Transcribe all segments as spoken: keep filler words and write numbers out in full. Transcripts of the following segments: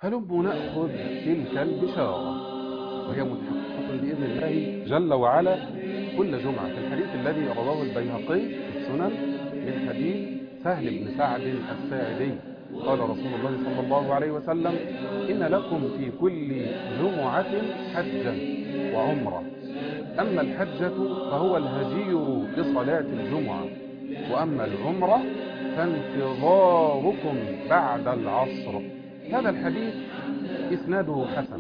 هلم نأخذ تلك البشارة، وهي متحققة بإذن الله جل وعلا كل جمعة، في الحديث الذي رواه البيهقي في السنن من حديث سهل بن سعد الساعدي قال رسول الله صلى الله عليه وسلم: إن لكم في كل جمعة حجة وعمرة، أما الحجة فهو الهجير لصلاة الجمعة، وأما العمرة فانتظاركم بعد العصر. هذا الحديث إسناده حسن،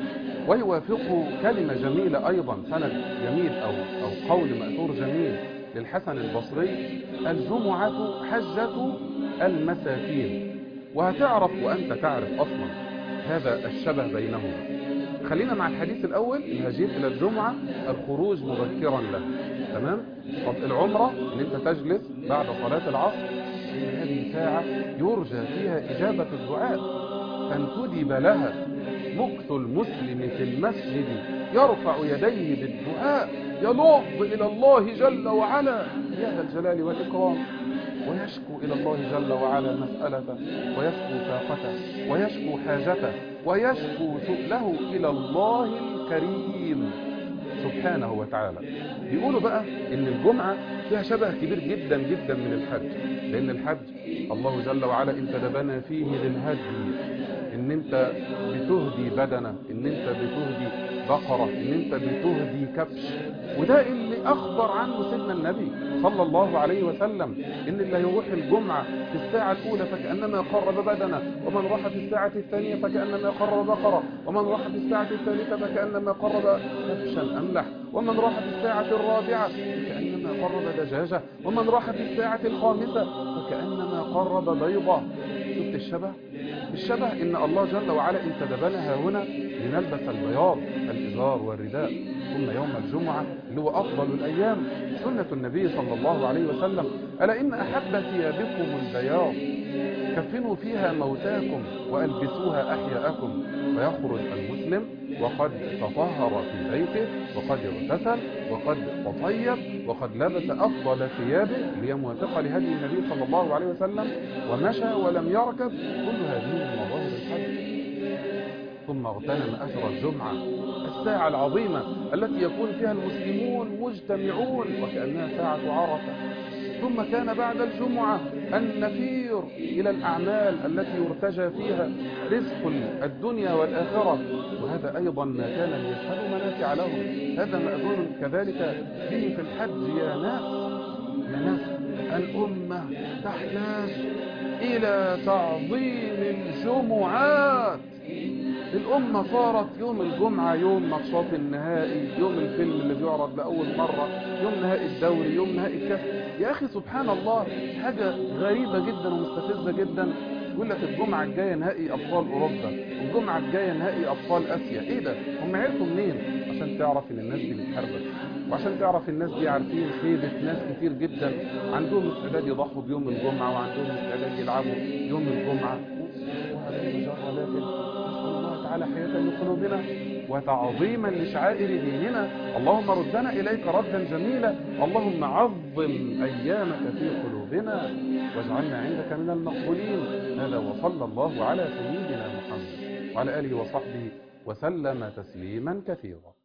ويوافق كلمة جميلة أيضا، سند جميل أو, أو قول مأثور جميل للحسن البصري: الجمعة حجة المساكين. وهتعرف وأنت تعرف أصلا هذا الشبه بينهما. خلينا مع الحديث الأول: الهجير إلى الجمعة الخروج مبكرا له، تمام؟ طب العمرة ان انت تجلس بعد صلاة العصر، إن هذه ساعة يرجى فيها إجابة الدعاء، فانتدب لها مكث المسلم في المسجد يرفع يديه بالدعاء، يلوض إلى الله جل وعلا يا ذا الجلال والإكرام، ويشكو إلى الله جل وعلا مسألته، ويشكو فاقته، ويشكو حاجته، ويشكو سؤله إلى الله الكريم سبحانه وتعالى. بيقولوا بقى إن الجمعة فيها شبه كبير جدا جدا من الحج، لأن الحج الله جل وعلا انتدبنا فيه للهدي، إن أنت بتهدي بدنة، إن أنت بتهدي بقرة، إن أنت بتهدي كبش، وده اللي أخبر عنه سيدنا النبي صلى الله عليه وسلم، إن اللي يروح الجمعة في الساعة الأولى فكأنما قرب بدنة، ومن راح في الساعة الثانية فكأنما قرب بقرة، ومن راح في الساعة الثالثة فكأنما قرب كبشا أملح، ومن راح في الساعة الرابعة فكأنما قرب دجاجة، ومن راح في الساعة الخامسة فكأنما قرب بيضة. شفت الشبه؟ الشبه إن الله جل وعلا انتدبنا هنا لنلبس البياض، الإزار والرداء، ثم يوم الجمعة اللي هو أفضل الأيام سنة النبي صلى الله عليه وسلم: ألا إن أحب ثيابكم البياض، كفنوا فيها موتاكم وألبسوها أحياءكم. ويخرج المسلم وقد تطهر في بيته، وقد اغتسل، وقد تطيب، وقد لبس أفضل ثيابه اللي هي موافقة لهدي النبي صلى الله عليه وسلم، ومشى ولم يركب. كل هذه من مظاهر الحج. ثم اغتنم أجر الجمعة، الساعة العظيمة التي يكون فيها المسلمون مجتمعون وكأنها ساعة عرفة. ثم كان بعد الجمعة النفير إلى الأعمال التي يرتجى فيها رزق الدنيا والآخرة، وهذا أيضا ما كان ليشهدوا منافع لهم. هذا مأذون كذلك به في الحج. يا ناس يا ناس الأمة تحتاج إلى تعظيم الجمعات. الأمة صارت يوم الجمعة يوم ماتشات النهائي، يوم الفيلم اللي بيعرض لأول مرة، يوم نهائي الدوري، يوم نهائي الكاس. يا أخي سبحان الله، حاجة غريبة جدا ومستفزة جدا. يقول لك الجمعة الجاية نهائي أبطال أوروبا، والجمعة الجاية نهائي أبطال آسيا. إيه ده؟ هم عرفوا منين؟ عشان تعرف إن الناس دي بتحاربك، وعشان تعرف الناس دي عارفين خيبة ناس كتير جدا عندهم استعداد يضحوا بيوم الجمعة، وعندهم استعداد يلعبوا يوم الجمعة. وهذا المجرى، لكن تعالى حياة لقلوبنا وتعظيما لشعائر ديننا. اللهم ردنا إليك ردا جميلا، اللهم عظم أيامك في قلوبنا واجعلنا عندك من المقبولين. هذا وصلى الله على سيدنا محمد وعلى آله وصحبه وسلم تسليما كثيرا.